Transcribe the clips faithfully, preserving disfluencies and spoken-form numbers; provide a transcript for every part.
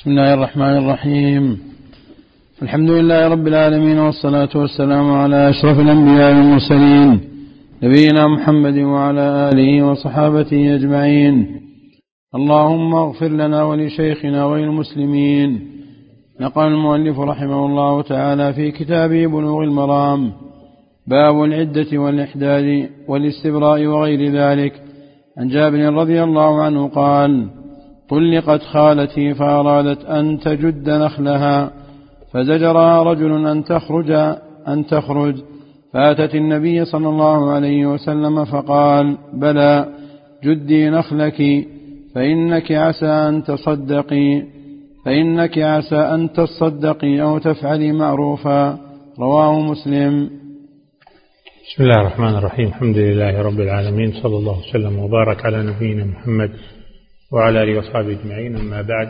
بسم الله الرحمن الرحيم. الحمد لله رب العالمين، والصلاة والسلام على أشرف الأنبياء والمرسلين نبينا محمد وعلى آله وصحابته أجمعين. اللهم اغفر لنا ولشيخنا وللمسلمين. نقل المؤلف رحمه الله تعالى في كتابه بلوغ المرام باب العدة والإحداد والاستبراء وغير ذلك عن جابر رضي الله عنه قال: طلقت خالتي فأرادت أن تجد نخلها فزجرها رجل أن تخرج أن تخرج فأتت النبي صلى الله عليه وسلم فقال: بلى، جدي نخلك فإنك عسى أن تصدقي فإنك عسى أن تصدقي أو تفعلي معروفا. رواه مسلم. بسم الله الرحمن الرحيم. الحمد لله رب العالمين، صلى الله وسلم وبارك على نبينا محمد وعلى آله وصحبه أجمعين. أما بعد،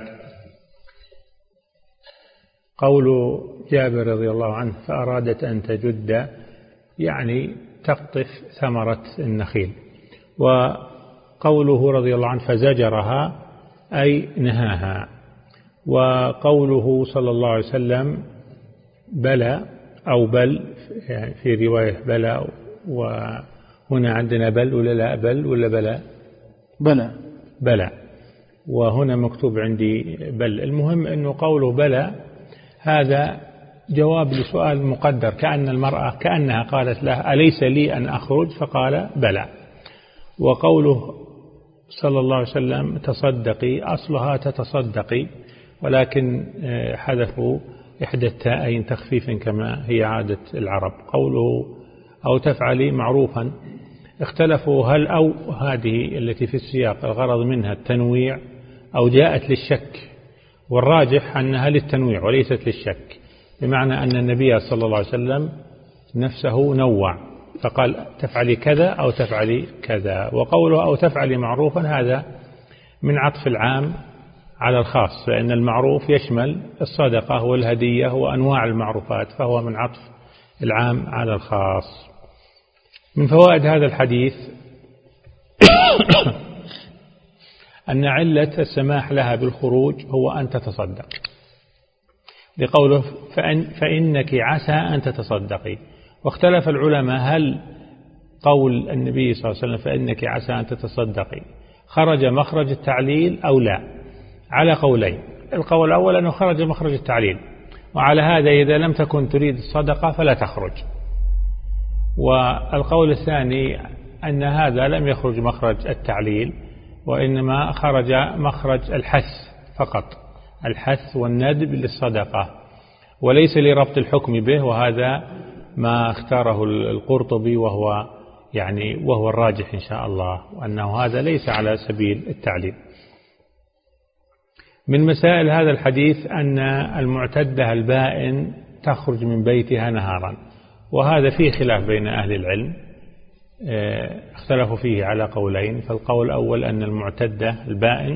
قول جابر رضي الله عنه فأرادت أن تجد، يعني تقطف ثمرة النخيل، وقوله رضي الله عنه فزجرها أي نهاها، وقوله صلى الله عليه وسلم بلى أو بل، يعني في رواية بلى، وهنا عندنا بل ولا لا بل ولا بلى بلى بلى وهنا مكتوب عندي بل. المهم أنه قوله بلى هذا جواب لسؤال مقدر، كأن المرأة كأنها قالت له أليس لي أن أخرج؟ فقال بلى. وقوله صلى الله عليه وسلم تصدقي، أصلها تتصدقي، ولكن حذفوا إحدى التاءين تخفيفا كما هي عادة العرب. قوله أو تفعلي معروفا، اختلفوا هل أو هذه التي في السياق الغرض منها التنويع أو جاءت للشك، والراجح أنها للتنويع وليست للشك، بمعنى أن النبي صلى الله عليه وسلم نفسه نوع فقال تفعلي كذا أو تفعلي كذا. وقوله أو تفعلي معروفا هذا من عطف العام على الخاص، فإن المعروف يشمل الصدقة والهدية وأنواع المعروفات، فهو من عطف العام على الخاص. من فوائد هذا الحديث أن علة السماح لها بالخروج هو أن تتصدق، لقوله فإن فإنك عسى أن تتصدقي. واختلف العلماء هل قول النبي صلى الله عليه وسلم فإنك عسى أن تتصدقي خرج مخرج التعليل أو لا، على قولين. القول الأول أنه خرج مخرج التعليل، وعلى هذا إذا لم تكن تريد الصدقة فلا تخرج. والقول الثاني أن هذا لم يخرج مخرج التعليل، وإنما خرج مخرج الحث فقط، الحث والندب للصدقة، وليس لربط الحكم به، وهذا ما اختاره القرطبي وهو يعني وهو الراجح إن شاء الله، وأنه هذا ليس على سبيل التعليل. من مسائل هذا الحديث أن المعتدة البائن تخرج من بيتها نهارا، وهذا فيه خلاف بين أهل العلم، اختلفوا فيه على قولين. فالقول الأول أن المعتدة البائن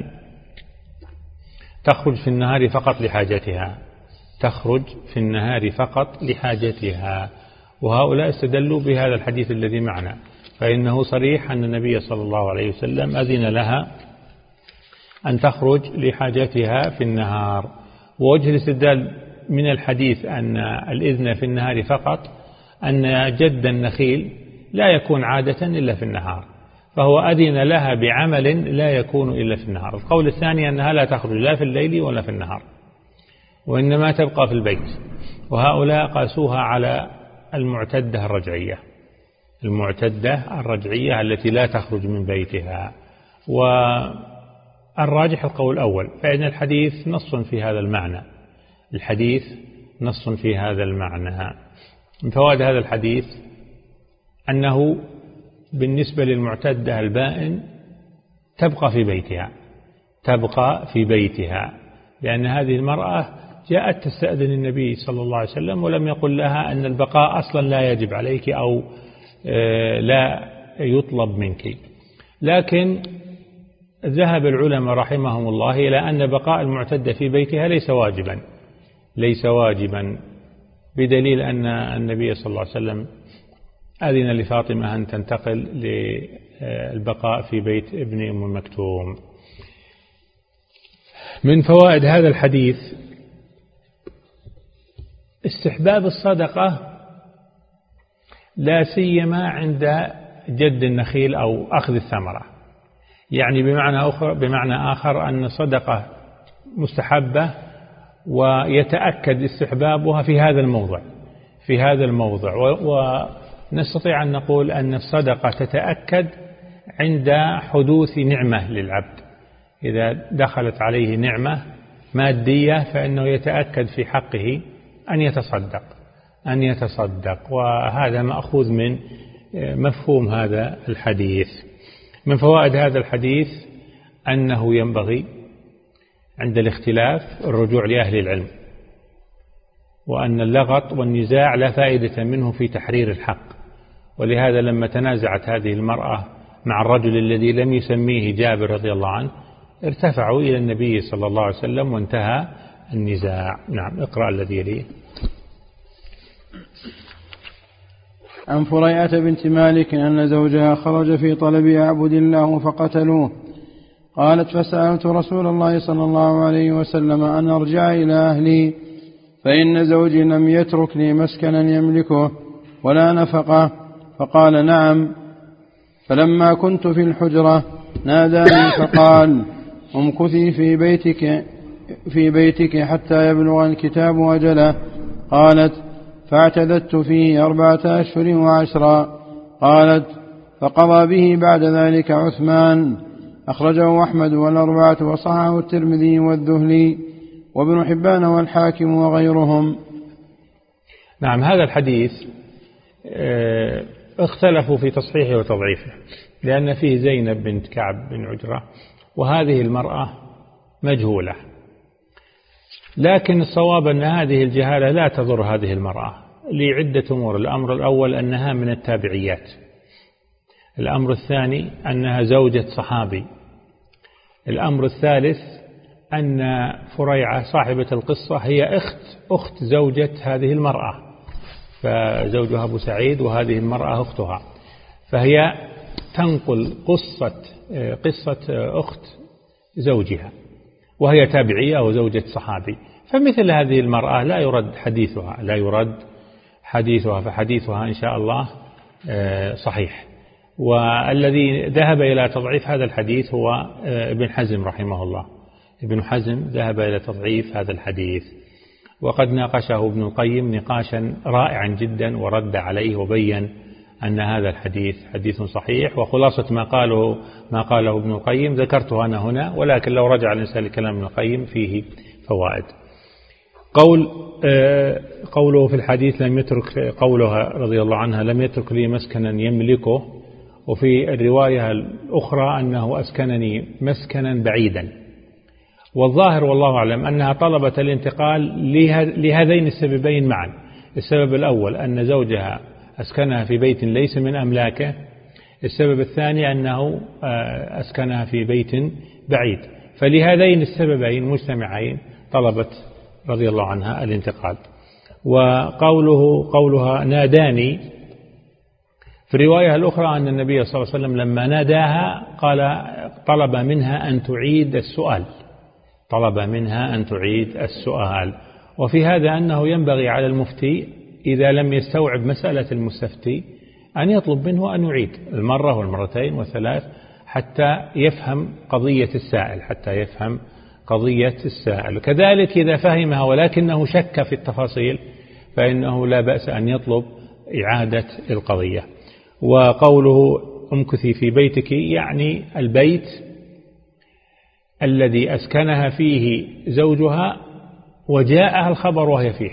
تخرج في النهار فقط لحاجتها، تخرج في النهار فقط لحاجتها، وهؤلاء استدلوا بهذا الحديث الذي معنا، فإنه صريح أن النبي صلى الله عليه وسلم أذن لها أن تخرج لحاجتها في النهار. ووجه الاستدلال من الحديث أن الإذن في النهار فقط أن جد النخيل لا يكون عادة إلا في النهار، فهو أذن لها بعمل لا يكون إلا في النهار. القول الثاني أنها لا تخرج لا في الليل ولا في النهار، وإنما تبقى في البيت، وهؤلاء قاسوها على المعتدة الرجعية، المعتدة الرجعية التي لا تخرج من بيتها. والراجح القول الأول، فإن الحديث نص في هذا المعنى، الحديث نص في هذا المعنى. من فوائد هذا الحديث أنه بالنسبة للمعتدة البائن تبقى في بيتها، تبقى في بيتها، لأن هذه المرأة جاءت تستأذن النبي صلى الله عليه وسلم ولم يقل لها أن البقاء أصلا لا يجب عليك أو لا يطلب منك. لكن ذهب العلماء رحمهم الله إلى أن بقاء المعتدة في بيتها ليس واجبا، ليس واجبا بدليل أن النبي صلى الله عليه وسلم أذن لفاطمة أن تنتقل للبقاء في بيت ابن أم مكتوم. من فوائد هذا الحديث استحباب الصدقة لا سيما عند جد النخيل أو أخذ الثمرة، يعني بمعنى آخر بمعنى آخر أن الصدقة مستحبة ويتأكد استحبابها في هذا الموضع في هذا الموضع ونستطيع أن نقول أن الصدقة تتأكد عند حدوث نعمة للعبد. إذا دخلت عليه نعمة مادية فإنه يتأكد في حقه أن يتصدق أن يتصدق وهذا مأخوذ من مفهوم هذا الحديث. من فوائد هذا الحديث أنه ينبغي عند الاختلاف الرجوع لأهل العلم، وأن اللغط والنزاع لا فائدة منه في تحرير الحق. ولهذا لما تنازعت هذه المرأة مع الرجل الذي لم يسميه جابر رضي الله عنه ارتفعوا إلى النبي صلى الله عليه وسلم وانتهى النزاع. نعم، اقرأ الذي يليه. عن فريعة بنت مالك أن زوجها خرج في طلب يعبد الله فقتلوه. قالت: فسألت رسول الله صلى الله عليه وسلم أن أرجع إلى أهلي، فإن زوجي لم يترك لي مسكنا يملكه ولا نفقه، فقال: نعم. فلما كنت في الحجرة ناداني فقال: امكثي في بيتك في بيتك حتى يبلغ الكتاب أجله. قالت: فاعتددت فيه أربعة أشهر وعشرا. قالت: فقضى به بعد ذلك عثمان. أخرجه أحمد والأربعة وصححه الترمذي والذهلي وابن حبان والحاكم وغيرهم. نعم، هذا الحديث اختلفوا في تصحيحه وتضعيفه، لأن فيه زينب بنت كعب بن عجرة، وهذه المرأة مجهولة، لكن الصواب أن هذه الجهالة لا تضر هذه المرأة لعدة أمور. الأمر الأول أنها من التابعيات. الأمر الثاني أنها زوجة صحابي. الأمر الثالث أن فريعة صاحبة القصة هي أخت أخت زوجة هذه المرأة، فزوجها أبو سعيد وهذه المرأة أختها، فهي تنقل قصة قصة أخت زوجها وهي تابعية وزوجة صحابي. فمثل هذه المرأة لا يرد حديثها لا يرد حديثها فحديثها إن شاء الله صحيح. والذي ذهب إلى تضعيف هذا الحديث هو ابن حزم رحمه الله. ابن حزم ذهب إلى تضعيف هذا الحديث، وقد ناقشه ابن القيم نقاشا رائعا جدا ورد عليه وبين أن هذا الحديث حديث صحيح. وخلاصة ما قاله ما قاله ابن القيم ذكرته أنا هنا، ولكن لو رجع الإنسان لكلام ابن القيم فيه فوائد. قول قوله في الحديث لم يترك قولها رضي الله عنها لم يترك لي مسكنا يملكه، وفي الرواية الأخرى أنه أسكنني مسكنا بعيدا. والظاهر والله أعلم أنها طلبت الانتقال لهذين السببين معا. السبب الأول أن زوجها أسكنها في بيت ليس من أملاكه. السبب الثاني أنه أسكنها في بيت بعيد. فلهذين السببين مجتمعين طلبت رضي الله عنها الانتقال. وقوله قولها ناداني في الرواية الأخرى أن النبي صلى الله عليه وسلم لما ناداها قال طلب منها أن تعيد السؤال طلب منها أن تعيد السؤال. وفي هذا أنه ينبغي على المفتي إذا لم يستوعب مسألة المستفتي أن يطلب منه أن يعيد المرة والمرتين والثلاث حتى يفهم قضية السائل حتى يفهم قضية السائل. كذلك إذا فهمها ولكنه شك في التفاصيل فإنه لا بأس أن يطلب إعادة القضية. وقوله امكثي في بيتك يعني البيت الذي أسكنها فيه زوجها وجاءها الخبر وهي فيه.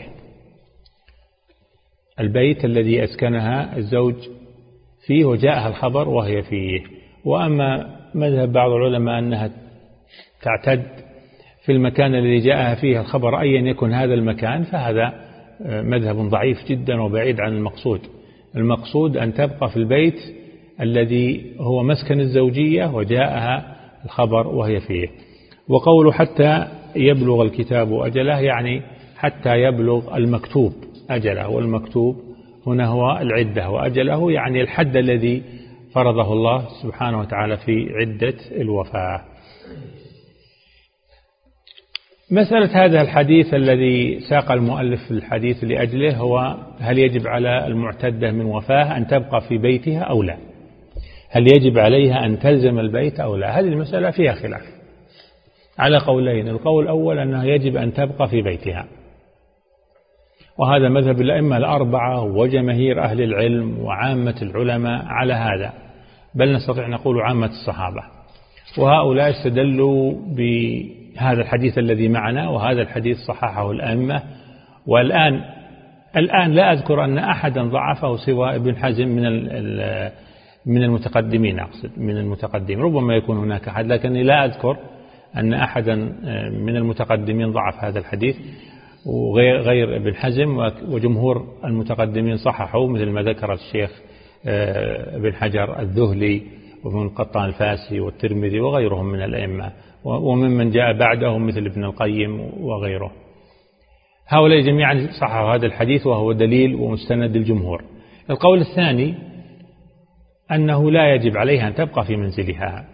البيت الذي أسكنها الزوج فيه وجاءها الخبر وهي فيه. وأما مذهب بعض العلماء أنها تعتد في المكان الذي جاءها فيه الخبر أيا يكن هذا المكان، فهذا مذهب ضعيف جدا وبعيد عن المقصود. المقصود أن تبقى في البيت الذي هو مسكن الزوجية وجاءها الخبر وهي فيه. وقوله حتى يبلغ الكتاب أجله يعني حتى يبلغ المكتوب أجله، والمكتوب هنا هو العدة، وأجله يعني الحد الذي فرضه الله سبحانه وتعالى في عدة الوفاة. مسألة هذا الحديث الذي ساق المؤلف الحديث لأجله هو هل يجب على المعتدة من وفاة أن تبقى في بيتها أو لا؟ هل يجب عليها أن تلزم البيت أو لا؟ هذه المسألة فيها خلاف على قولين. القول الأول أنها يجب أن تبقى في بيتها، وهذا مذهب الأئمة الأربعة وجماهير أهل العلم وعامة العلماء على هذا، بل نستطيع نقول عامة الصحابة. وهؤلاء استدلوا بهذا الحديث الذي معنا، وهذا الحديث صححه الأئمة. والآن الآن لا أذكر أن أحدا ضعفه سوى ابن حزم من من المتقدمين، أقصد من المتقدمين، ربما يكون هناك أحد لكني لا أذكر أن أحدا من المتقدمين ضعف هذا الحديث، وغير غير ابن حزم، وجمهور المتقدمين صححوا مثل ما ذكر الشيخ ابن حجر الذهلي وابن قطان الفاسي والترمذي وغيرهم من الأئمة، وممن جاء بعدهم مثل ابن القيم وغيره. هؤلاء جميعا صححوا هذا الحديث وهو دليل ومستند الجمهور. القول الثاني أنه لا يجب عليها أن تبقى في منزلها،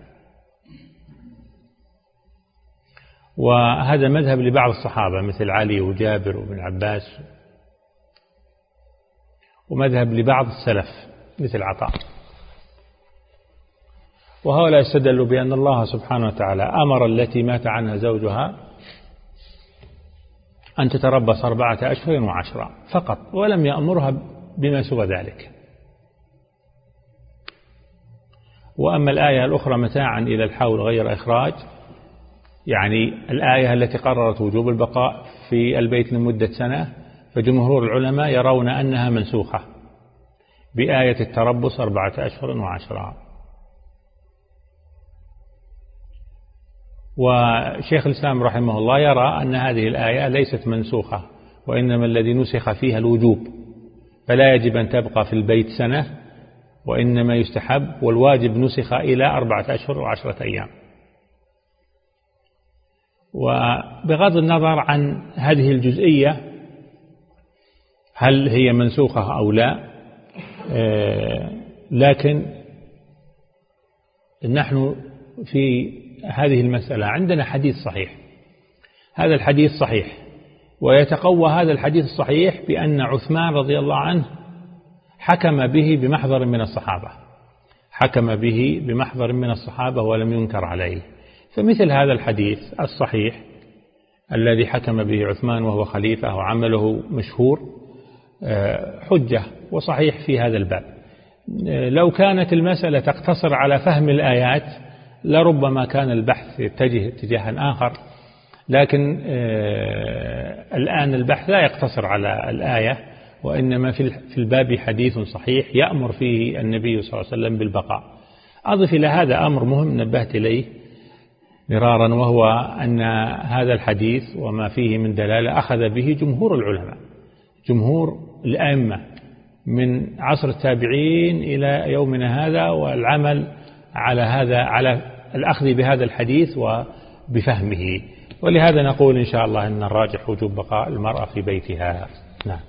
وهذا مذهب لبعض الصحابة مثل علي وجابر وابن عباس، ومذهب لبعض السلف مثل عطاء. وهؤلاء استدلوا بأن الله سبحانه وتعالى أمر التي مات عنها زوجها أن تتربص أربعة أشهر وعشرة فقط، ولم يأمرها بما سوى ذلك. وأما الآية الأخرى متاعا إلى الحول غير إخراج، يعني الآية التي قررت وجوب البقاء في البيت لمدة سنة، فجمهور العلماء يرون أنها منسوخة بآية التربص أربعة أشهر وعشرة. وشيخ الإسلام رحمه الله يرى أن هذه الآية ليست منسوخة، وإنما الذي نسخ فيها الوجوب، فلا يجب أن تبقى في البيت سنة، وإنما يستحب، والواجب نسخ إلى أربعة أشهر وعشرة أيام. وبغض النظر عن هذه الجزئية هل هي منسوخة أو لا، لكن نحن في هذه المسألة عندنا حديث صحيح، هذا الحديث صحيح، ويتقوى هذا الحديث الصحيح بأن عثمان رضي الله عنه حكم به بمحضر من الصحابة، حكم به بمحضر من الصحابة ولم ينكر عليه. فمثل هذا الحديث الصحيح الذي حكم به عثمان وهو خليفة وعمله مشهور حجة وصحيح في هذا الباب. لو كانت المسألة تقتصر على فهم الآيات لربما كان البحث يتجه اتجاها آخر، لكن الآن البحث لا يقتصر على الآية، وإنما في الباب حديث صحيح يأمر فيه النبي صلى الله عليه وسلم بالبقاء. أضف إلى هذا أمر مهم نبهت إليه مرارا، وهو أن هذا الحديث وما فيه من دلالة أخذ به جمهور العلماء، جمهور الأئمة من عصر التابعين إلى يومنا هذا، والعمل على هذا، على الأخذ بهذا الحديث وبفهمه. ولهذا نقول إن شاء الله أن الراجح وجوب بقاء المرأة في بيتها. نعم.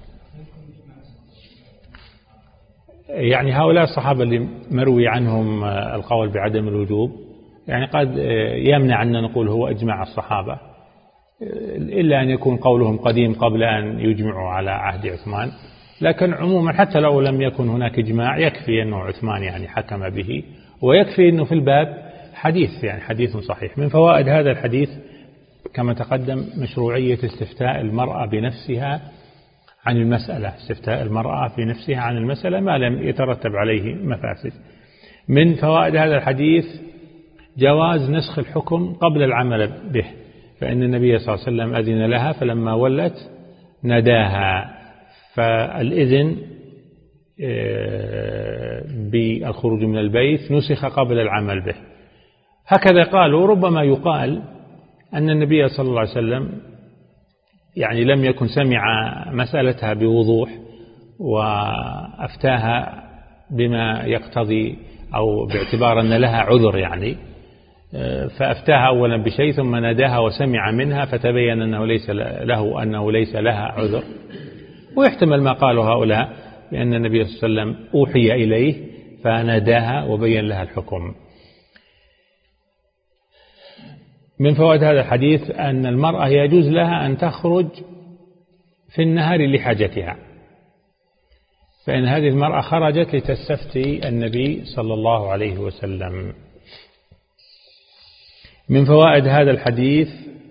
يعني هؤلاء الصحابة اللي مروي عنهم القول بعدم الوجوب، يعني قد يمنع أن نقول هو إجماع الصحابة، إلا أن يكون قولهم قديم قبل أن يجمعوا على عهد عثمان. لكن عموما حتى لو لم يكن هناك إجماع يكفي أنه عثمان يعني حكم به، ويكفي أنه في الباب حديث، يعني حديث صحيح. من فوائد هذا الحديث كما تقدم مشروعية استفتاء المرأة بنفسها عن المسألة، استفتاء المرأة بنفسها عن المسألة ما لم يترتب عليه مفاسد. من فوائد هذا الحديث جواز نسخ الحكم قبل العمل به، فإن النبي صلى الله عليه وسلم أذن لها فلما ولت نداها، فالإذن بالخروج من البيت نسخ قبل العمل به. هكذا قالوا. ربما يقال أن النبي صلى الله عليه وسلم يعني لم يكن سمع مسألتها بوضوح وأفتاها بما يقتضي أو باعتبار أن لها عذر، يعني فأفتاها أولا بشيء ثم ناداها وسمع منها فتبين أنه ليس له أنه ليس لها عذر. ويحتمل ما قاله هؤلاء بأن النبي صلى الله عليه وسلم أوحي إليه فناداها وبين لها الحكم. من فوائد هذا الحديث أن المرأة يجوز لها أن تخرج في النهار لحاجتها، فإن هذه المرأة خرجت لتستفتي النبي صلى الله عليه وسلم. من فوائد هذا الحديث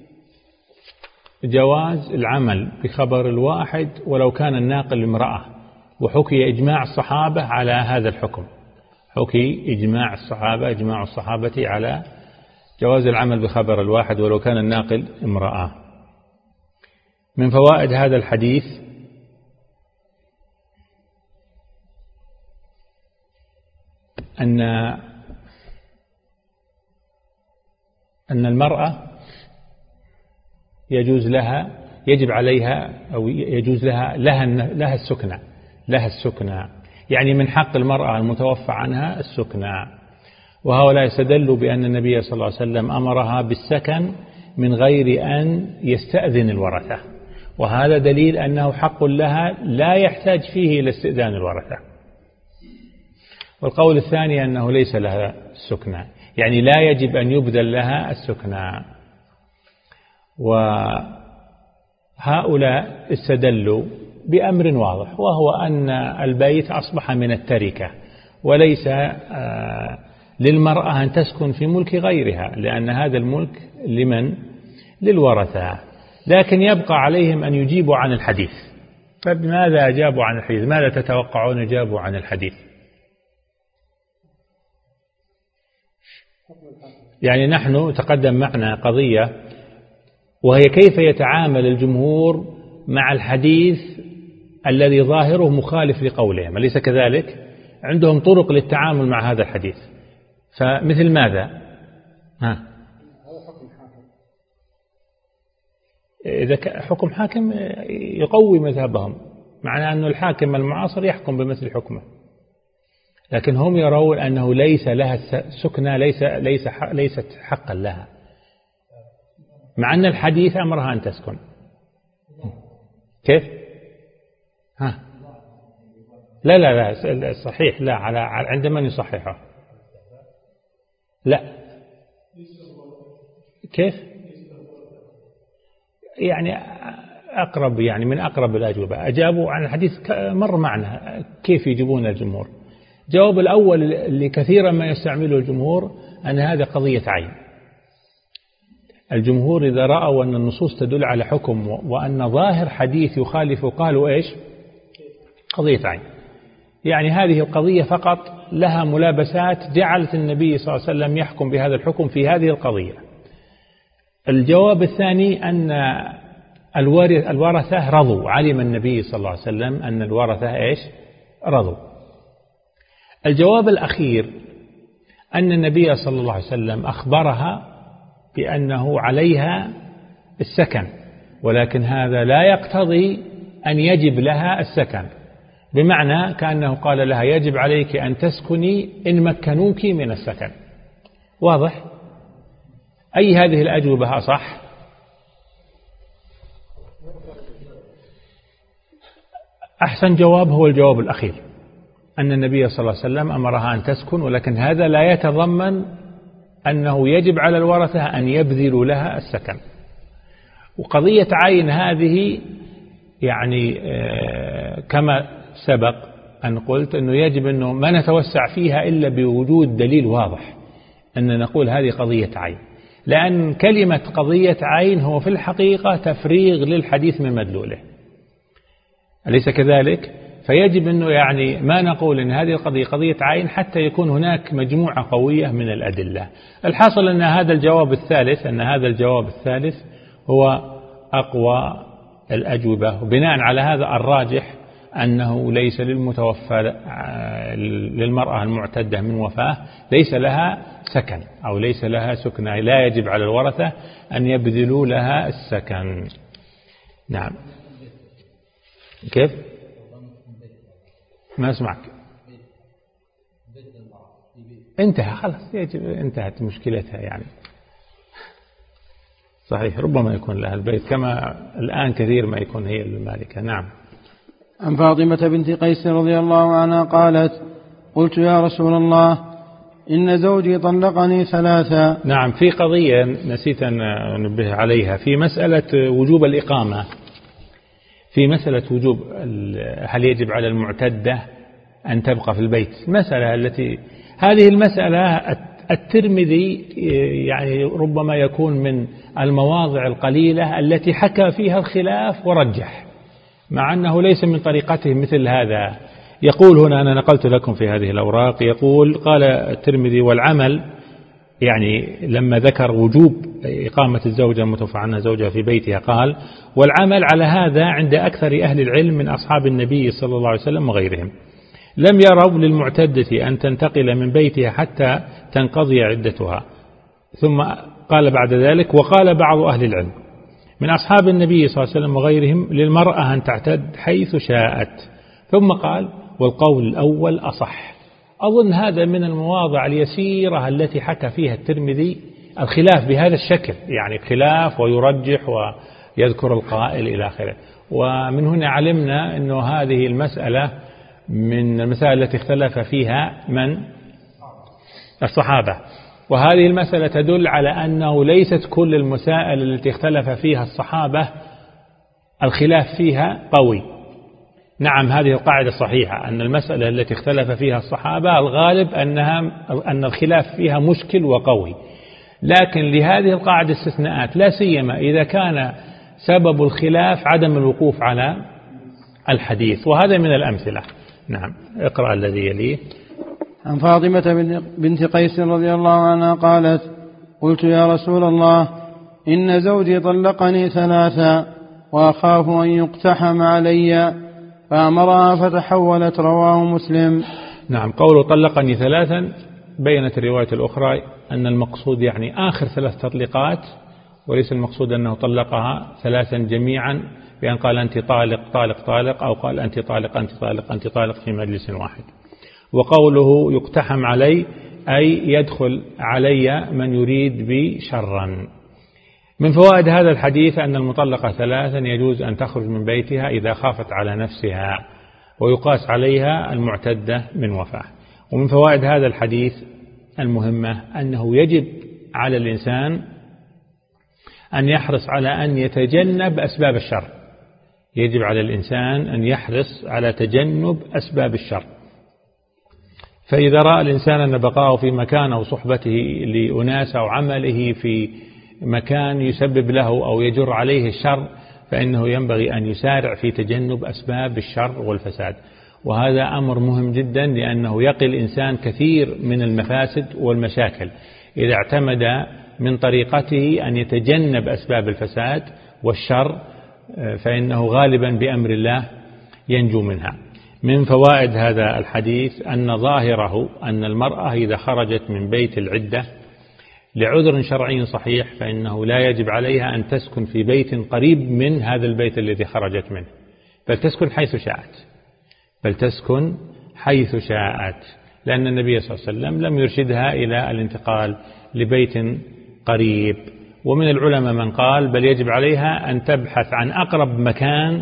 جواز العمل بخبر الواحد ولو كان الناقل امرأة، وحكي إجماع الصحابة على هذا الحكم، حكي إجماع الصحابة إجماع الصحابة على جواز العمل بخبر الواحد ولو كان الناقل امرأة. من فوائد هذا الحديث أن أن المرأة يجوز لها يجب عليها أو يجوز لها لها لها السكنى لها السكنى يعني من حق المرأة المتوفى عنها السكنى. وهؤلاء استدلوا بأن النبي صلى الله عليه وسلم أمرها بالسكن من غير أن يستأذن الورثة، وهذا دليل أنه حق لها لا يحتاج فيه إلى استئذان الورثة. والقول الثاني أنه ليس لها السكنى، يعني لا يجب أن يبذل لها السكنى. وهؤلاء استدلوا بأمر واضح، وهو أن البيت أصبح من التركة، وليس للمرأة أن تسكن في ملك غيرها، لأن هذا الملك لمن؟ للورثة. لكن يبقى عليهم أن يجيبوا عن الحديث. فبماذا أجابوا عن الحديث؟ ماذا تتوقعون أجابوا عن الحديث؟ يعني نحن تقدم معنا قضية، وهي كيف يتعامل الجمهور مع الحديث الذي ظاهره مخالف لقولهم، أليس كذلك؟ عندهم طرق للتعامل مع هذا الحديث، فمثل ماذا؟ ها؟ إذا حكم حاكم يقوي مذهبهم، معنى أن الحاكم المعاصر يحكم بمثل حكمه، لكن هم يرون أنه ليس لها السكنى، ليس ليس ليست حقا لها، مع أن الحديث أمرها أن تسكن. كيف؟ ها؟ لا لا لا صحيح، لا على عند من يصححه؟ لا. كيف؟ يعني أقرب، يعني من أقرب الأجوبة أجابوا عن الحديث مر معنا كيف يجيبون الجمهور. جواب الأول اللي كثيرا ما يستعمله الجمهور أن هذا قضية عين. الجمهور إذا رأوا أن النصوص تدل على حكم وأن ظاهر حديث يخالف قالوا إيش؟ قضية عين. يعني هذه القضية فقط لها ملابسات جعلت النبي صلى الله عليه وسلم يحكم بهذا الحكم في هذه القضية. الجواب الثاني أن الورثة رضوا، علم النبي صلى الله عليه وسلم أن الورثة إيش؟ رضوا. الجواب الأخير أن النبي صلى الله عليه وسلم أخبرها بأنه عليها السكن، ولكن هذا لا يقتضي أن يجب لها السكن، بمعنى كأنه قال لها يجب عليك أن تسكني إن مكنوك من السكن. واضح؟ أي هذه الأجوبة أصح؟ أحسن جواب هو الجواب الأخير، أن النبي صلى الله عليه وسلم أمرها أن تسكن، ولكن هذا لا يتضمن أنه يجب على الورثة أن يبذلوا لها السكن. وقضية عين هذه يعني كما سبق أن قلت أنه يجب أنه ما نتوسع فيها إلا بوجود دليل واضح أن نقول هذه قضية عين، لأن كلمة قضية عين هو في الحقيقة تفريغ للحديث من مدلوله، أليس كذلك؟ فيجب أنه يعني ما نقول أن هذه القضية قضية عين حتى يكون هناك مجموعة قوية من الأدلة. الحاصل أن هذا الجواب الثالث أن هذا الجواب الثالث هو أقوى الأجوبة، وبناء على هذا الراجح أنه ليس للمتوفى للمرأة المعتدة من وفاة ليس لها سكن أو ليس لها سكنى، لا يجب على الورثة أن يبذلوا لها السكن. نعم. كيف؟ ما أسمعك. انتهى خلاص، يجب انتهت مشكلتها يعني. صحيح، ربما يكون لها البيت كما الآن كثير ما يكون هي المالكة. نعم. عن فاطمة بنت قيس رضي الله عنها قالت: قلت يا رسول الله إن زوجي طلقني ثلاثا. نعم، في قضية نسيت أن أنبه عليها في مسألة وجوب الإقامة. في مسألة وجوب هل يجب على المعتدة أن تبقى في البيت، المسألة التي هذه المسألة الترمذي يعني ربما يكون من المواضع القليلة التي حكى فيها الخلاف ورجح، مع أنه ليس من طريقته مثل هذا. يقول هنا، أنا نقلت لكم في هذه الأوراق، يقول قال الترمذي والعمل، يعني لما ذكر وجوب إقامة الزوجة المتوفى عنها زوجها في بيتها قال والعمل على هذا عند أكثر أهل العلم من أصحاب النبي صلى الله عليه وسلم وغيرهم، لم يروا للمعتدة أن تنتقل من بيتها حتى تنقضي عدتها. ثم قال بعد ذلك وقال بعض أهل العلم من أصحاب النبي صلى الله عليه وسلم وغيرهم للمرأة أن تعتد حيث شاءت. ثم قال والقول الأول أصح. أظن هذا من المواضع اليسيرة التي حكى فيها الترمذي الخلاف بهذا الشكل، يعني خلاف ويرجح ويذكر القائل إلى آخره. ومن هنا علمنا أنه هذه المسألة من المسائل التي اختلف فيها من الصحابة، وهذه المسألة تدل على أنه ليست كل المسائل التي اختلف فيها الصحابة الخلاف فيها قوي. نعم، هذه القاعدة صحيحة أن المسألة التي اختلف فيها الصحابة الغالب أنها أن الخلاف فيها مشكل وقوي، لكن لهذه القاعدة استثناءات، لا سيما إذا كان سبب الخلاف عدم الوقوف على الحديث، وهذا من الأمثلة. نعم، اقرأ الذي يليه. عن فاطمة بنت قيس رضي الله عنها قالت قلت يا رسول الله إن زوجي طلقني ثلاثا وأخاف أن يقتحم علي فأمرها فتحولت، رواه مسلم. نعم، قوله طلقني ثلاثا بينت الرواية الأخرى أن المقصود يعني آخر ثلاث تطليقات، وليس المقصود أنه طلقها ثلاثا جميعا بأن قال أنت طالق طالق طالق، أو قال أنت طالق أنت طالق أنت طالق في مجلس واحد. وقوله يقتحم علي أي يدخل علي من يريد بي شرا. من فوائد هذا الحديث أن المطلقة ثلاثا يجوز أن تخرج من بيتها إذا خافت على نفسها، ويقاس عليها المعتدة من وفاة. ومن فوائد هذا الحديث المهمة أنه يجب على الإنسان أن يحرص على أن يتجنب أسباب الشر، يجب على الإنسان أن يحرص على تجنب أسباب الشر. فإذا رأى الإنسان أن بقاءه في مكان أو صحبته لأناس أو عمله في مكان يسبب له أو يجر عليه الشر، فإنه ينبغي أن يسارع في تجنب أسباب الشر والفساد. وهذا أمر مهم جدا، لأنه يقي الإنسان كثير من المفاسد والمشاكل إذا اعتمد من طريقته أن يتجنب أسباب الفساد والشر، فإنه غالبا بأمر الله ينجو منها. من فوائد هذا الحديث أن ظاهره أن المرأة إذا خرجت من بيت العدة لعذر شرعي صحيح فإنه لا يجب عليها أن تسكن في بيت قريب من هذا البيت الذي خرجت منه، بل تسكن حيث شاءت بل تسكن حيث شاءت لأن النبي صلى الله عليه وسلم لم يرشدها إلى الانتقال لبيت قريب. ومن العلماء من قال بل يجب عليها أن تبحث عن أقرب مكان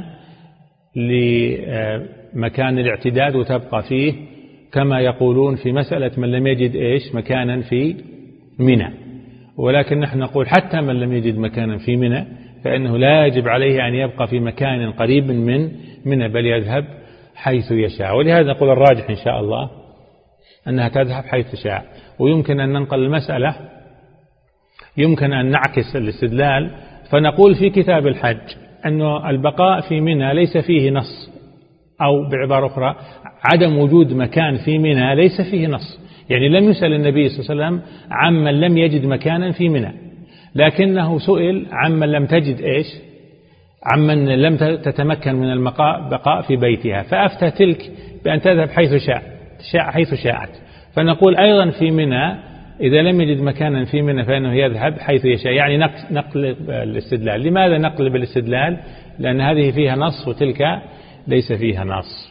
لمكان الاعتداد وتبقى فيه، كما يقولون في مسألة من لم يجد إيش مكانا في منى. ولكن نحن نقول حتى من لم يجد مكانا في منى فإنه لا يجب عليه أن يبقى في مكان قريب من منى، بل يذهب حيث يشاء. ولهذا نقول الراجح إن شاء الله أنها تذهب حيث شاء. ويمكن أن ننقل المسألة، يمكن أن نعكس الاستدلال فنقول في كتاب الحج أنه البقاء في منى ليس فيه نص، أو بعبارة أخرى عدم وجود مكان في منى ليس فيه نص. يعني لم يسأل النبي صلى الله عليه وسلم عمن لم يجد مكانا في منى، لكنه سئل عمن لم تجد إيش عمن لم تتمكن من البقاء في بيتها، فأفتى تلك بأن تذهب حيث شاء شاء حيث شاءت. فنقول أيضا في منى إذا لم يجد مكانا في منى فإنه يذهب حيث يشاء، يعني نقلب الاستدلال. لماذا نقلب الاستدلال؟ لأن هذه فيها نص وتلك ليس فيها نص.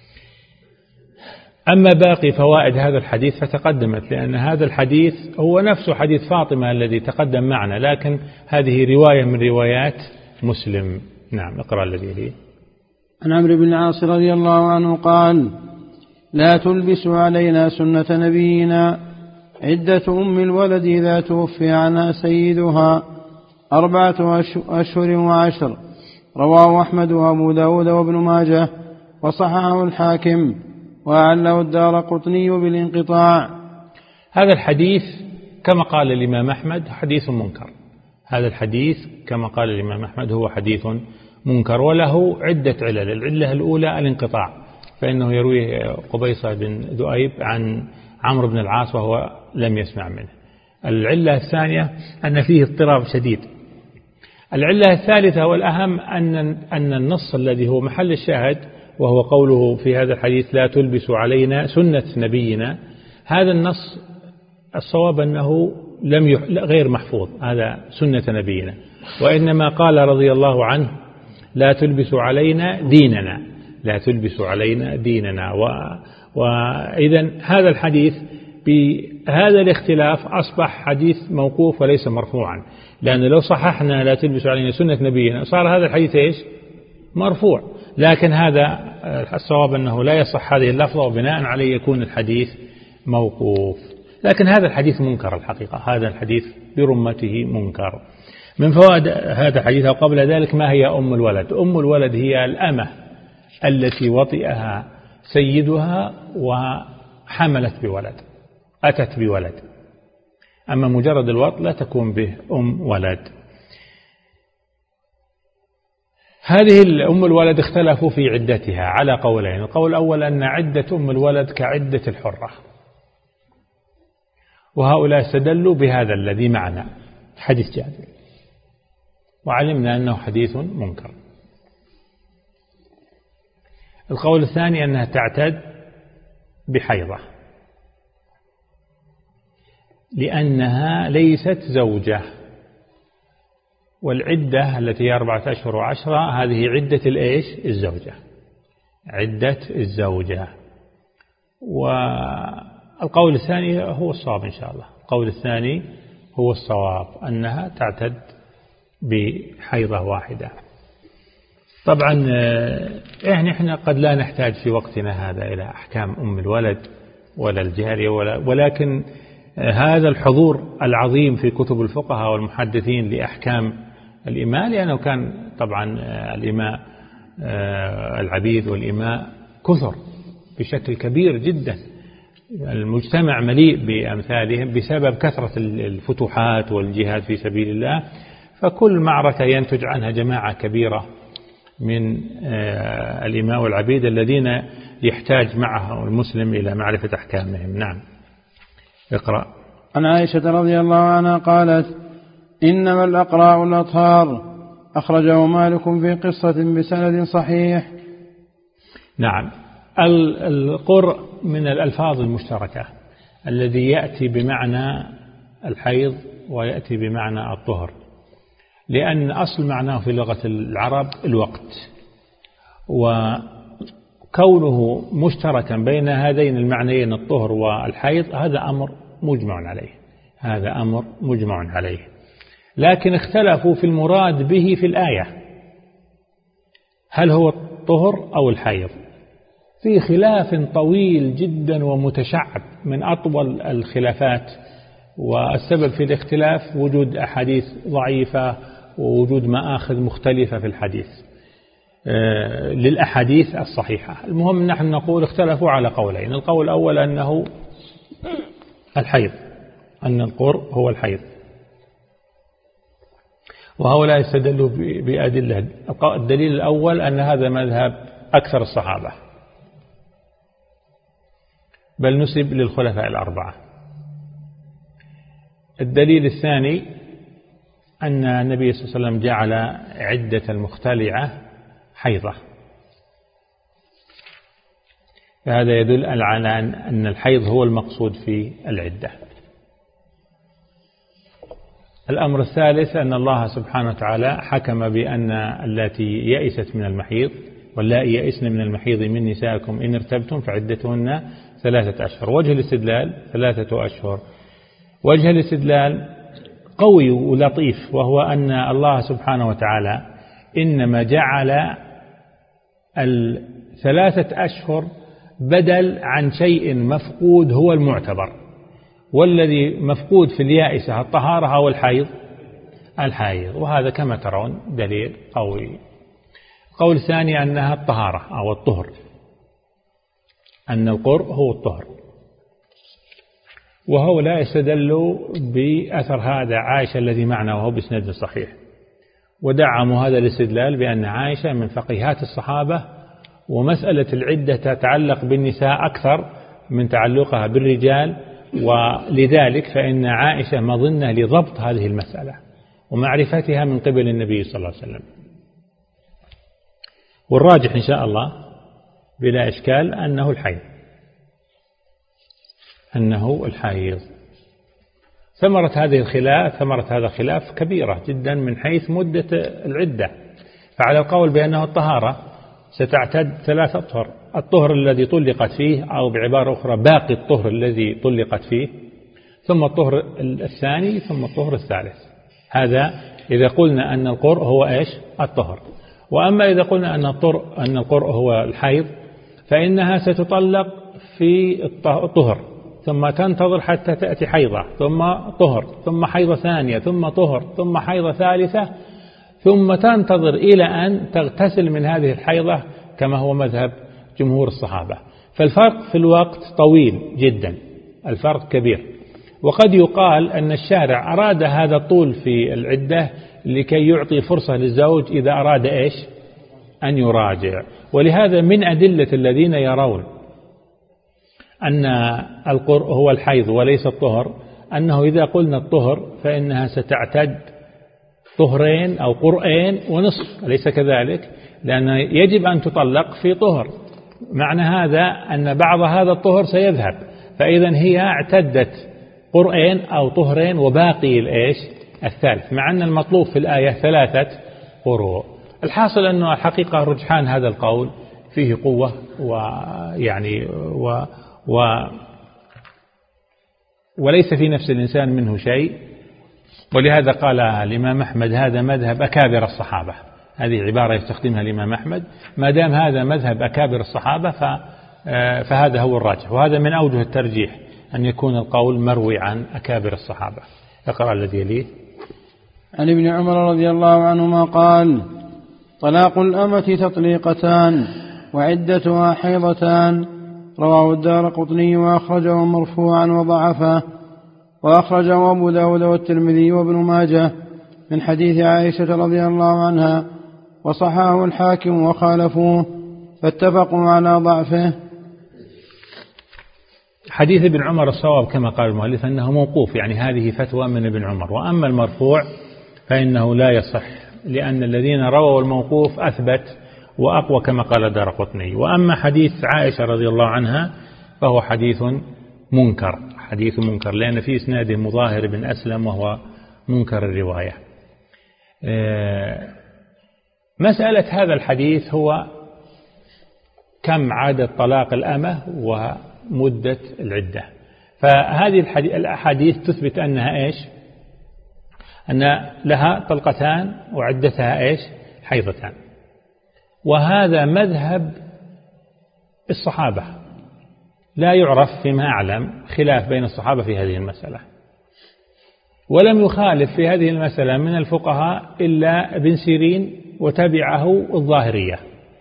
أما باقي فوائد هذا الحديث فتقدمت، لأن هذا الحديث هو نفس حديث فاطمة الذي تقدم معنا، لكن هذه رواية من روايات مسلم. نعم، اقرأ الذي لي. عن عمرو بن العاص رضي الله عنه قال لا تلبسوا علينا سنة نبينا عدة أم الولد إذا توفي عنها سيدها أربعة أشهر وعشر. رواه أحمد وأبو داود وابن ماجه وصححه الحاكم وأعله الدارقطني بالانقطاع. هذا الحديث كما قال الإمام أحمد حديث منكر. هذا الحديث كما قال الإمام أحمد هو حديث منكر، وله عدة علل. العلة الأولى الانقطاع، فإنه يرويه قبيصة بن ذؤيب عن عمرو بن العاص وهو لم يسمع منه. العلة الثانية أن فيه اضطراب شديد. العلة الثالثة والأهم أن أن النص الذي هو محل الشاهد وهو قوله في هذا الحديث لا تلبسوا علينا سنة نبينا، هذا النص الصواب أنه لم يح... غير محفوظ، هذا سنة نبينا، وإنما قال رضي الله عنه لا تلبسوا علينا ديننا، لا تلبسوا علينا ديننا. و... وإذن هذا الحديث بهذا الاختلاف أصبح حديث موقوف وليس مرفوعا، لأن لو صححنا لا تلبسوا علينا سنة نبينا صار هذا الحديث إيش؟ مرفوع. لكن هذا الصواب أنه لا يصح هذه اللفظة، وبناء عليه يكون الحديث موقوف. لكن هذا الحديث منكر الحقيقة، هذا الحديث برمته منكر. من فوائد هذا الحديث وقبل ذلك ما هي أم الولد؟ أم الولد هي الأمة التي وطئها سيدها وحملت بولد، أتت بولد. أما مجرد الوطء لا تكون به أم ولد. هذه الأم الولد اختلفوا في عدتها على قولين. القول الأول أن عدة أم الولد كعدة الحرة، وهؤلاء استدلوا بهذا الذي معنا حديث جابر، وعلمنا أنه حديث منكر. القول الثاني أنها تعتد بحيضة لأنها ليست زوجة، والعدة التي هي أربعة أشهر وعشرة هذه عدة الإيش؟ الزوجة، عدة الزوجة. والقول الثاني هو الصواب إن شاء الله، القول الثاني هو الصواب أنها تعتد بحيضة واحدة. طبعا يعني إحنا قد لا نحتاج في وقتنا هذا إلى أحكام أم الولد ولا الجارية، ولا ولكن هذا الحضور العظيم في كتب الفقهاء والمحدثين لأحكام الإماء، لأنه كان طبعا الإماء العبيد والإماء كثر بشكل كبير جدا، المجتمع مليء بأمثالهم بسبب كثرة الفتوحات والجهاد في سبيل الله، فكل معركة ينتج عنها جماعة كبيرة من الإماء والعبيد الذين يحتاج معه المسلم إلى معرفة أحكامهم. نعم، اقرأ. عن عائشة رضي الله عنها قالت إنما الأقراء الأطهار، أخرجه مالك في قصة بسند صحيح. نعم، القرء من الألفاظ المشتركة الذي يأتي بمعنى الحيض ويأتي بمعنى الطهر، لأن أصل معناه في لغة العرب الوقت، وكونه مشتركا بين هذين المعنيين الطهر والحيض هذا أمر مجمع عليه، هذا أمر مجمع عليه. لكن اختلفوا في المراد به في الآية، هل هو الطهر أو الحيض؟ في خلاف طويل جدا ومتشعب من أطول الخلافات، والسبب في الاختلاف وجود أحاديث ضعيفة ووجود مآخذ مختلفة في الحديث للأحاديث الصحيحة. المهم نحن نقول اختلفوا على قولين. القول الأول أنه الحيض، أن القرء هو الحيض، وهؤلاء استدلوا بأدلة. الدليل الأول أن هذا مذهب أكثر الصحابة، بل نسب للخلفاء الأربعة. الدليل الثاني أن النبي صلى الله عليه وسلم جعل عدة المختلعة حيضة، فهذا يدل على أن الحيض هو المقصود في العدة. الأمر الثالث أن الله سبحانه وتعالى حكم بأن التي يئست من المحيض واللائي يئسن من المحيض من نسائكم إن ارتبتم فعدتهن ثلاثة أشهر. وجه الاستدلال ثلاثة أشهر. وجه الاستدلال قوي ولطيف، وهو أن الله سبحانه وتعالى إنما جعل الثلاثة أشهر بدل عن شيء مفقود هو المعتبر، والذي مفقود في اليائسة الطهارة أو الحيض الحيض، وهذا كما ترون دليل قوي. قول ثاني أنها الطهارة أو الطهر، أن القرء هو الطهر، وهو لا يستدل بأثر هذا عائشة الذي معنا وهو بإسناد صحيح، ودعموا هذا الاستدلال بأن عائشة من فقيهات الصحابة، ومسألة العدة تتعلق بالنساء أكثر من تعلقها بالرجال، ولذلك فإن عائشة مظنة لضبط هذه المسألة ومعرفتها من قبل النبي صلى الله عليه وسلم. والراجح إن شاء الله بلا إشكال أنه الحيض، أنه الحيض. ثمرة هذه الخلاف ثمرة هذا الخلاف كبيرة جدا من حيث مدة العدة. فعلى القول بأنه الطهارة ستعتد ثلاثة أطهر: الطهر الذي طلقت فيه، أو بعبارة أخرى باقي الطهر الذي طلقت فيه، ثم الطهر الثاني، ثم الطهر الثالث. هذا إذا قلنا أن القرء هو إيش؟ الطهر. وأما إذا قلنا أن الطهر أن القرء هو الحيض، فإنها ستطلق في الطهر، ثم تنتظر حتى تأتي حيضة، ثم طهر، ثم حيضة ثانية، ثم طهر، ثم حيضة ثالثة، ثم تنتظر إلى أن تغتسل من هذه الحيضة كما هو مذهب جمهور الصحابة. فالفرق في الوقت طويل جدا، الفرق كبير. وقد يقال أن الشارع أراد هذا الطول في العدة لكي يعطي فرصة للزوج إذا أراد إيش؟ أن يراجع. ولهذا من أدلة الذين يرون أن القرء هو الحيض وليس الطهر، أنه إذا قلنا الطهر فإنها ستعتد طهرين أو قرئين ونصف، أليس كذلك؟ لأن يجب أن تطلق في طهر. معنى هذا أن بعض هذا الطهر سيذهب، فإذا هي اعتدت قرئين أو طهرين وباقي الإيش؟ الثالث، مع أن المطلوب في الآية ثلاثة قروء. الحاصل أنه الحقيقة رجحان هذا القول فيه قوة، ويعني و و وليس في نفس الإنسان منه شيء. ولهذا قال الإمام أحمد هذا مذهب أكابر الصحابة، هذه عبارة يستخدمها الإمام أحمد، ما دام هذا مذهب أكابر الصحابة فهذا هو الراجح. وهذا من أوجه الترجيح أن يكون القول مروي عن أكابر الصحابة. اقرأ الذي يليه. عن ابن عمر رضي الله عنهما قال: طلاق الأمة تطليقتان وعدتها حيضتان. رواه الدارقطني وأخرجه مرفوعا وضعفه، وأخرجه أبو داود والترمذي وابن ماجه من حديث عائشة رضي الله عنها، وصححه الحاكم وخالفوه فاتفقوا على ضعفه. حديث ابن عمر الصواب كما قال المؤلف أنه موقوف، يعني هذه فتوى من ابن عمر. وأما المرفوع فإنه لا يصح، لأن الذين رووا الموقوف أثبت وأقوى كما قال الدارقطني. وأما حديث عائشة رضي الله عنها فهو حديث منكر، حديث منكر لأن في إسناده مظاهر بن أسلم وهو منكر الرواية. مسألة هذا الحديث هو كم عدد طلاق الأمة ومدة العدة. فهذه الأحاديث تثبت أنها إيش؟ أن لها طلقتان وعدتها إيش؟ حيضتان. وهذا مذهب الصحابة، لا يعرف فيما أعلم خلاف بين الصحابة في هذه المسألة، ولم يخالف في هذه المسألة من الفقهاء إلا ابن سيرين وتبعه الظاهرية.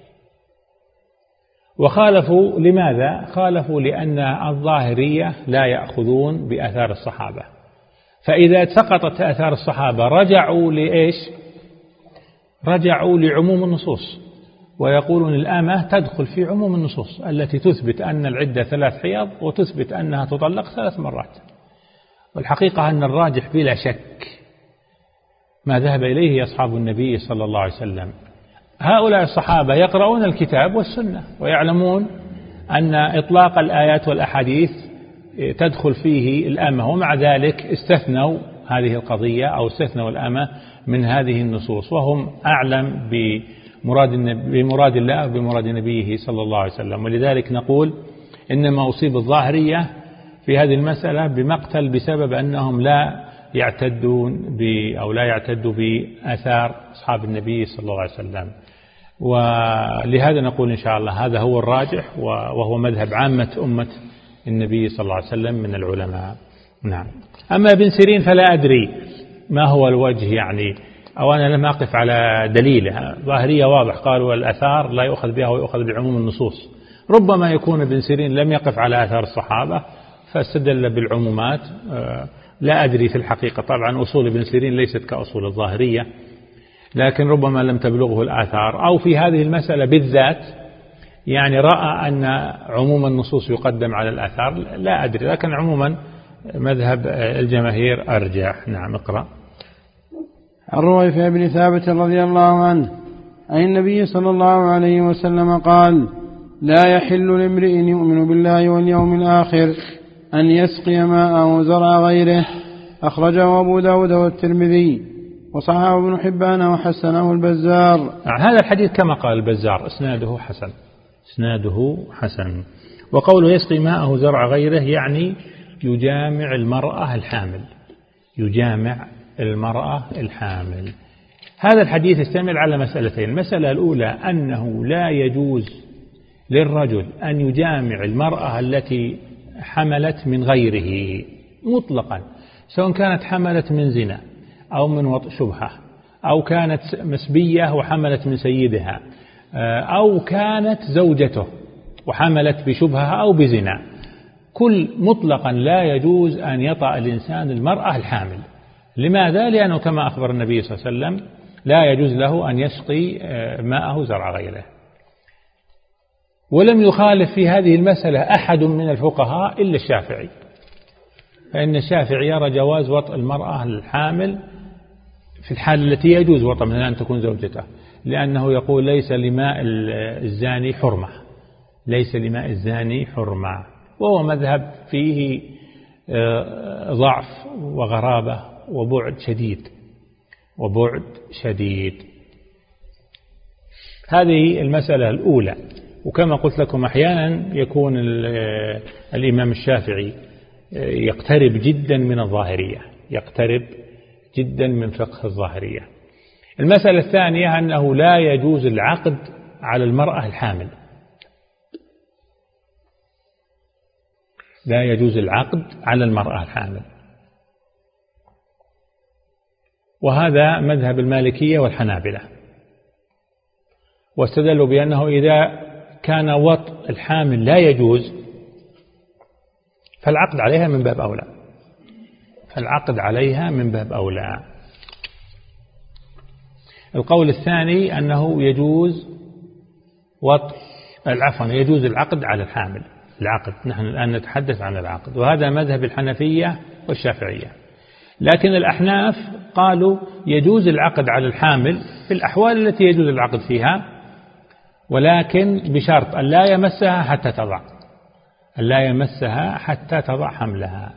وخالفوا لماذا؟ خالفوا لأن الظاهرية لا يأخذون بآثار الصحابة، فإذا سقطت آثار الصحابة رجعوا لإيش؟ رجعوا لعموم النصوص، ويقولون الأمة تدخل في عموم النصوص التي تثبت أن العدة ثلاث حيض وتثبت أنها تطلق ثلاث مرات. والحقيقة أن الراجح بلا شك ما ذهب إليه أصحاب النبي صلى الله عليه وسلم. هؤلاء الصحابة يقرؤون الكتاب والسنة ويعلمون أن إطلاق الآيات والأحاديث تدخل فيه الأمة، ومع ذلك استثنوا هذه القضية أو استثنوا الأمة من هذه النصوص، وهم أعلم بمراد بمراد الله وبمراد نبيه صلى الله عليه وسلم. ولذلك نقول إنما أصيب الظاهرية في هذه المسألة بمقتل بسبب أنهم لا يعتدون ب أو لا يعتدوا بآثار أصحاب النبي صلى الله عليه وسلم. ولهذا نقول إن شاء الله هذا هو الراجح، وهو مذهب عامة أمة النبي صلى الله عليه وسلم من العلماء. نعم. أما ابن سيرين فلا أدري ما هو الوجه يعني، أو أنا لم أقف على دليله. ظاهرية واضح قالوا الأثار لا يؤخذ بها ويؤخذ بعموم النصوص. ربما يكون ابن سيرين لم يقف على آثار الصحابة فاستدل بالعمومات، لا أدري في الحقيقة. طبعا أصول ابن سيرين ليست كأصول الظاهرية، لكن ربما لم تبلغه الآثار، أو في هذه المسألة بالذات يعني رأى أن عموم النصوص يقدم على الآثار، لا أدري. لكن عموما مذهب الجماهير أرجح. نعم اقرأ. عن رويفة بن ثابت رضي الله عنه عن النبي صلى الله عليه وسلم قال: لا يحل لامرئ يؤمن بالله واليوم الآخر أن يسقي ماءه زرع غيره. أخرجه أبو داود والترمذي وصححه ابن حبان وحسنه البزار. هذا الحديث كما قال البزار اسناده حسن، اسناده حسن. وقوله يسقي ماءه زرع غيره يعني يجامع المرأة الحامل، يجامع المرأة الحامل. هذا الحديث يشتمل على مسألتين. المسألة الأولى أنه لا يجوز للرجل أن يجامع المرأة التي حملت من غيره مطلقا، سواء كانت حملت من زنا أو من وطء شبهة، أو كانت مسبية وحملت من سيدها، أو كانت زوجته وحملت بشبهة أو بزنا. كل مطلقا لا يجوز أن يطأ الإنسان المرأة الحامل. لماذا؟ لأنه كما أخبر النبي صلى الله عليه وسلم لا يجوز له أن يسقي ماءه زرع غيره. ولم يخالف في هذه المسألة أحد من الفقهاء إلا الشافعي، فإن الشافعي يرى جواز وطء المرأة الحامل في الحال التي يجوز وطء من أن تكون زوجته، لأنه يقول ليس لماء الزاني حرمة، ليس لماء الزاني حرمة. وهو مذهب فيه ضعف وغرابة وبعد شديد، وبعد شديد. هذه المسألة الأولى. وكما قلت لكم أحيانا يكون الإمام الشافعي يقترب جدا من الظاهرية، يقترب جدا من فقه الظاهرية. المسألة الثانية أنه لا يجوز العقد على المرأة الحامل، لا يجوز العقد على المرأة الحامل. وهذا مذهب المالكية والحنابلة، واستدلوا بأنه إذا كان وطء الحامل لا يجوز فالعقد عليها من باب أولى، فالعقد عليها من باب أولى. القول الثاني أنه يجوز وطء العفو يجوز العقد على الحامل، العقد. نحن الآن نتحدث عن العقد، وهذا مذهب الحنفية والشافعية. لكن الأحناف قالوا يجوز العقد على الحامل في الأحوال التي يجوز العقد فيها، ولكن بشرط أن لا يمسها حتى تضع، أن لا يمسها حتى تضع حملها.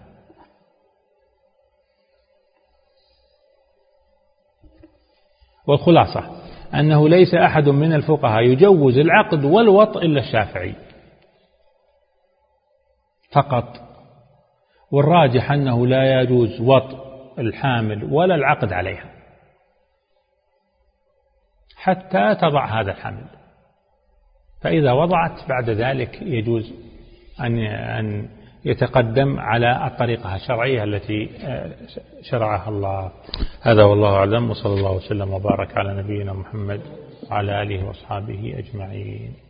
والخلاصة أنه ليس أحد من الفقهاء يجوز العقد والوطء إلا الشافعي فقط. والراجح أنه لا يجوز وطء الحامل ولا العقد عليها حتى تضع هذا الحمل، فإذا وضعت بعد ذلك يجوز أن يتقدم على الطريقة الشرعية التي شرعها الله. هذا والله أعلم، وصلى الله وسلم وبارك على نبينا محمد وعلى آله وأصحابه أجمعين.